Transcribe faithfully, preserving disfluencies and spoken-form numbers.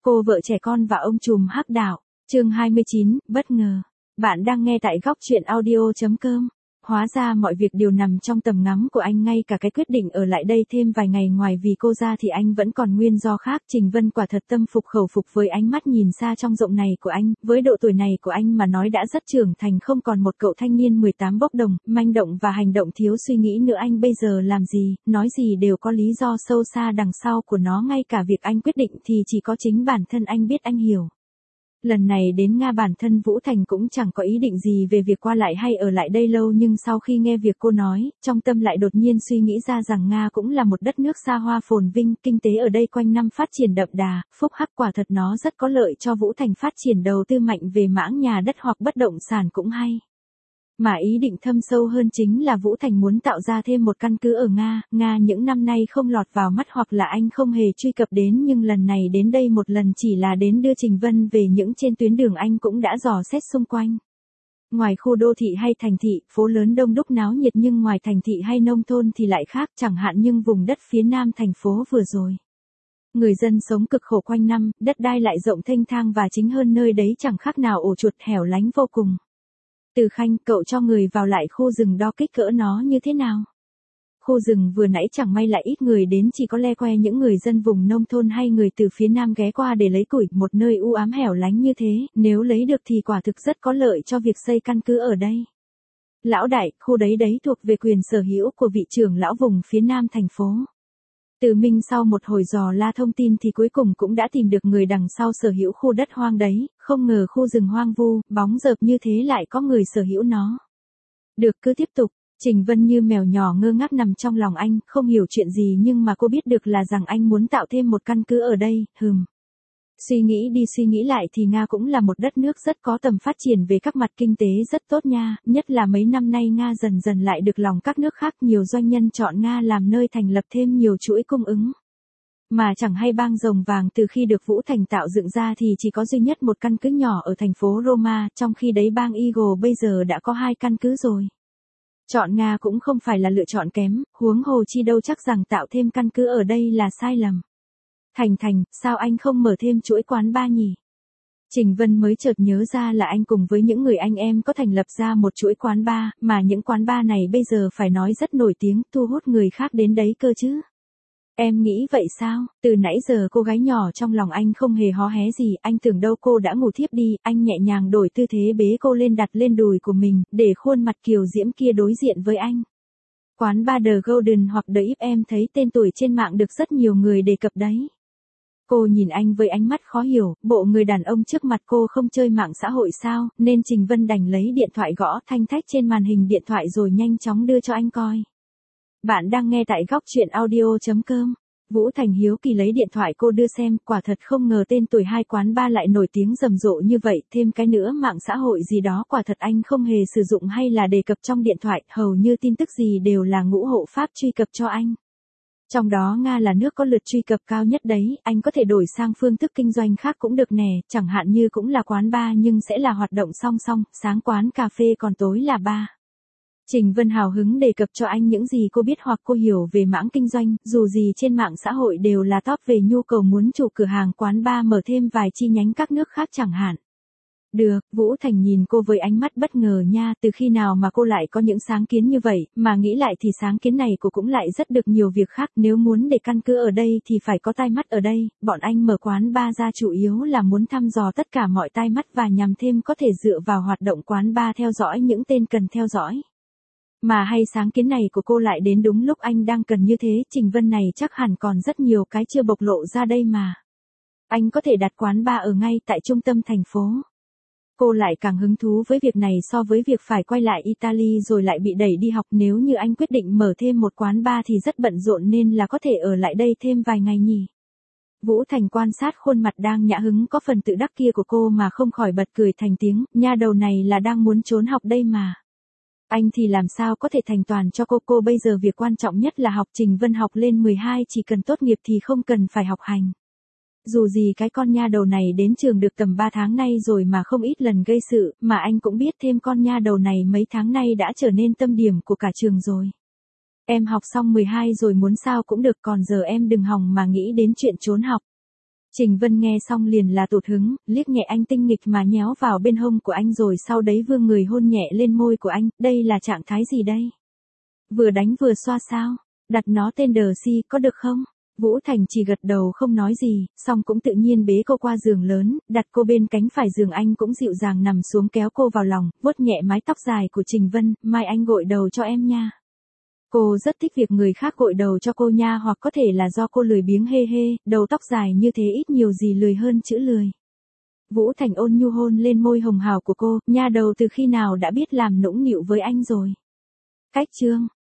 Cô vợ trẻ con và ông trùm hắc đạo. Chương hai mươi chín, bất ngờ. Bạn đang nghe tại góc truyện audio chấm com. Hóa ra mọi việc đều nằm trong tầm ngắm của anh, ngay cả cái quyết định ở lại đây thêm vài ngày ngoài vì cô ra thì anh vẫn còn nguyên do khác. Trình Vân quả thật tâm phục khẩu phục với ánh mắt nhìn xa trong rộng này của anh, với độ tuổi này của anh mà nói đã rất trưởng thành, không còn một cậu thanh niên mười tám bốc đồng, manh động và hành động thiếu suy nghĩ nữa. Anh bây giờ làm gì, nói gì đều có lý do sâu xa đằng sau của nó, ngay cả việc anh quyết định thì chỉ có chính bản thân anh biết, anh hiểu. Lần này đến Nga bản thân Vũ Thành cũng chẳng có ý định gì về việc qua lại hay ở lại đây lâu, nhưng sau khi nghe việc cô nói, trong tâm lại đột nhiên suy nghĩ ra rằng Nga cũng là một đất nước xa hoa phồn vinh, kinh tế ở đây quanh năm phát triển đậm đà, phúc hắc, quả thật nó rất có lợi cho Vũ Thành phát triển đầu tư mạnh về mảng nhà đất hoặc bất động sản cũng hay. Mà ý định thâm sâu hơn chính là Vũ Thành muốn tạo ra thêm một căn cứ ở Nga. Nga những năm nay không lọt vào mắt hoặc là anh không hề truy cập đến, nhưng lần này đến đây một lần chỉ là đến đưa Trình Vân về những trên tuyến đường anh cũng đã dò xét xung quanh. Ngoài khu đô thị hay thành thị, phố lớn đông đúc náo nhiệt, nhưng ngoài thành thị hay nông thôn thì lại khác, chẳng hạn như vùng đất phía nam thành phố vừa rồi. Người dân sống cực khổ quanh năm, đất đai lại rộng thênh thang và chính hơn nơi đấy chẳng khác nào ổ chuột, hẻo lánh vô cùng. Từ Khanh, cậu cho người vào lại khu rừng đo kích cỡ nó như thế nào? Khu rừng vừa nãy chẳng may lại ít người đến, chỉ có le que những người dân vùng nông thôn hay người từ phía nam ghé qua để lấy củi. Một nơi u ám hẻo lánh như thế, nếu lấy được thì quả thực rất có lợi cho việc xây căn cứ ở đây. Lão đại, khu đấy đấy thuộc về quyền sở hữu của vị trưởng lão vùng phía nam thành phố. Từ Minh sau một hồi dò la thông tin thì cuối cùng cũng đã tìm được người đằng sau sở hữu khu đất hoang đấy, không ngờ khu rừng hoang vu, bóng rợp như thế lại có người sở hữu nó. Được, cứ tiếp tục. Trình Vân như mèo nhỏ ngơ ngác nằm trong lòng anh, không hiểu chuyện gì, nhưng mà cô biết được là rằng anh muốn tạo thêm một căn cứ ở đây. Hừm. Suy nghĩ đi suy nghĩ lại thì Nga cũng là một đất nước rất có tầm phát triển về các mặt kinh tế rất tốt nha, nhất là mấy năm nay Nga dần dần lại được lòng các nước khác, nhiều doanh nhân chọn Nga làm nơi thành lập thêm nhiều chuỗi cung ứng. Mà chẳng hay bang rồng vàng từ khi được Vũ Thành tạo dựng ra thì chỉ có duy nhất một căn cứ nhỏ ở thành phố Roma, trong khi đấy bang Eagle bây giờ đã có hai căn cứ rồi. Chọn Nga cũng không phải là lựa chọn kém, huống hồ chi đâu chắc rằng tạo thêm căn cứ ở đây là sai lầm. Thành Thành, sao anh không mở thêm chuỗi quán bar nhỉ? Trình Vân mới chợt nhớ ra là anh cùng với những người anh em có thành lập ra một chuỗi quán bar, mà những quán bar này bây giờ phải nói rất nổi tiếng, thu hút người khác đến đấy cơ chứ. Em nghĩ vậy sao? Từ nãy giờ cô gái nhỏ trong lòng anh không hề hó hé gì, anh tưởng đâu cô đã ngủ thiếp đi, anh nhẹ nhàng đổi tư thế bế cô lên đặt lên đùi của mình, để khuôn mặt kiều diễm kia đối diện với anh. Quán bar The Golden hoặc The If, em thấy tên tuổi trên mạng được rất nhiều người đề cập đấy. Cô nhìn anh với ánh mắt khó hiểu, bộ người đàn ông trước mặt cô không chơi mạng xã hội sao, nên Trình Vân đành lấy điện thoại gõ thanh thách trên màn hình điện thoại rồi nhanh chóng đưa cho anh coi. Bạn đang nghe tại góc truyện audio chấm com. Vũ Thành hiếu kỳ lấy điện thoại cô đưa xem, quả thật không ngờ tên tuổi hai quán bar lại nổi tiếng rầm rộ như vậy, thêm cái nữa mạng xã hội gì đó quả thật anh không hề sử dụng hay là đề cập trong điện thoại, hầu như tin tức gì đều là ngũ hộ pháp truy cập cho anh. Trong đó Nga là nước có lượt truy cập cao nhất đấy, anh có thể đổi sang phương thức kinh doanh khác cũng được nè, chẳng hạn như cũng là quán bar nhưng sẽ là hoạt động song song, sáng quán cà phê còn tối là bar. Trình Vân hào hứng đề cập cho anh những gì cô biết hoặc cô hiểu về mảng kinh doanh, dù gì trên mạng xã hội đều là top về nhu cầu muốn chủ cửa hàng quán bar mở thêm vài chi nhánh các nước khác chẳng hạn. Được, Vũ Thành nhìn cô với ánh mắt bất ngờ nha, từ khi nào mà cô lại có những sáng kiến như vậy, mà nghĩ lại thì sáng kiến này cô cũng lại rất được nhiều việc khác, nếu muốn để căn cứ ở đây thì phải có tai mắt ở đây, bọn anh mở quán bar ra chủ yếu là muốn thăm dò tất cả mọi tai mắt và nhằm thêm có thể dựa vào hoạt động quán bar theo dõi những tên cần theo dõi. Mà hay sáng kiến này của cô lại đến đúng lúc anh đang cần như thế, Trình Vân này chắc hẳn còn rất nhiều cái chưa bộc lộ ra đây mà. Anh có thể đặt quán bar ở ngay tại trung tâm thành phố. Cô lại càng hứng thú với việc này so với việc phải quay lại Italy rồi lại bị đẩy đi học. Nếu như anh quyết định mở thêm một quán bar thì rất bận rộn nên là có thể ở lại đây thêm vài ngày nhỉ. Vũ Thành quan sát khuôn mặt đang nhã hứng có phần tự đắc kia của cô mà không khỏi bật cười thành tiếng, nha đầu này là đang muốn trốn học đây mà. Anh thì làm sao có thể thành toàn cho cô, cô bây giờ việc quan trọng nhất là học. Trình Vân học lên mười hai chỉ cần tốt nghiệp thì không cần phải học hành. Dù gì cái con nha đầu này đến trường được tầm ba tháng nay rồi mà không ít lần gây sự, mà anh cũng biết thêm con nha đầu này mấy tháng nay đã trở nên tâm điểm của cả trường rồi. Em học xong mười hai rồi muốn sao cũng được, còn giờ em đừng hòng mà nghĩ đến chuyện trốn học. Trình Vân nghe xong liền là tụt hứng, liếc nhẹ anh tinh nghịch mà nhéo vào bên hông của anh rồi sau đấy vương người hôn nhẹ lên môi của anh, đây là trạng thái gì đây? Vừa đánh vừa xoa sao? Đặt nó tên Đờ Si có được không? Vũ Thành chỉ gật đầu không nói gì, xong cũng tự nhiên bế cô qua giường lớn, đặt cô bên cánh phải giường anh cũng dịu dàng nằm xuống kéo cô vào lòng, vuốt nhẹ mái tóc dài của Trình Vân, mai anh gội đầu cho em nha. Cô rất thích việc người khác gội đầu cho cô nha, hoặc có thể là do cô lười biếng hê hê, đầu tóc dài như thế ít nhiều gì lười hơn chữ lười. Vũ Thành ôn nhu hôn lên môi hồng hào của cô, nha đầu từ khi nào đã biết làm nũng nịu với anh rồi. Cách chương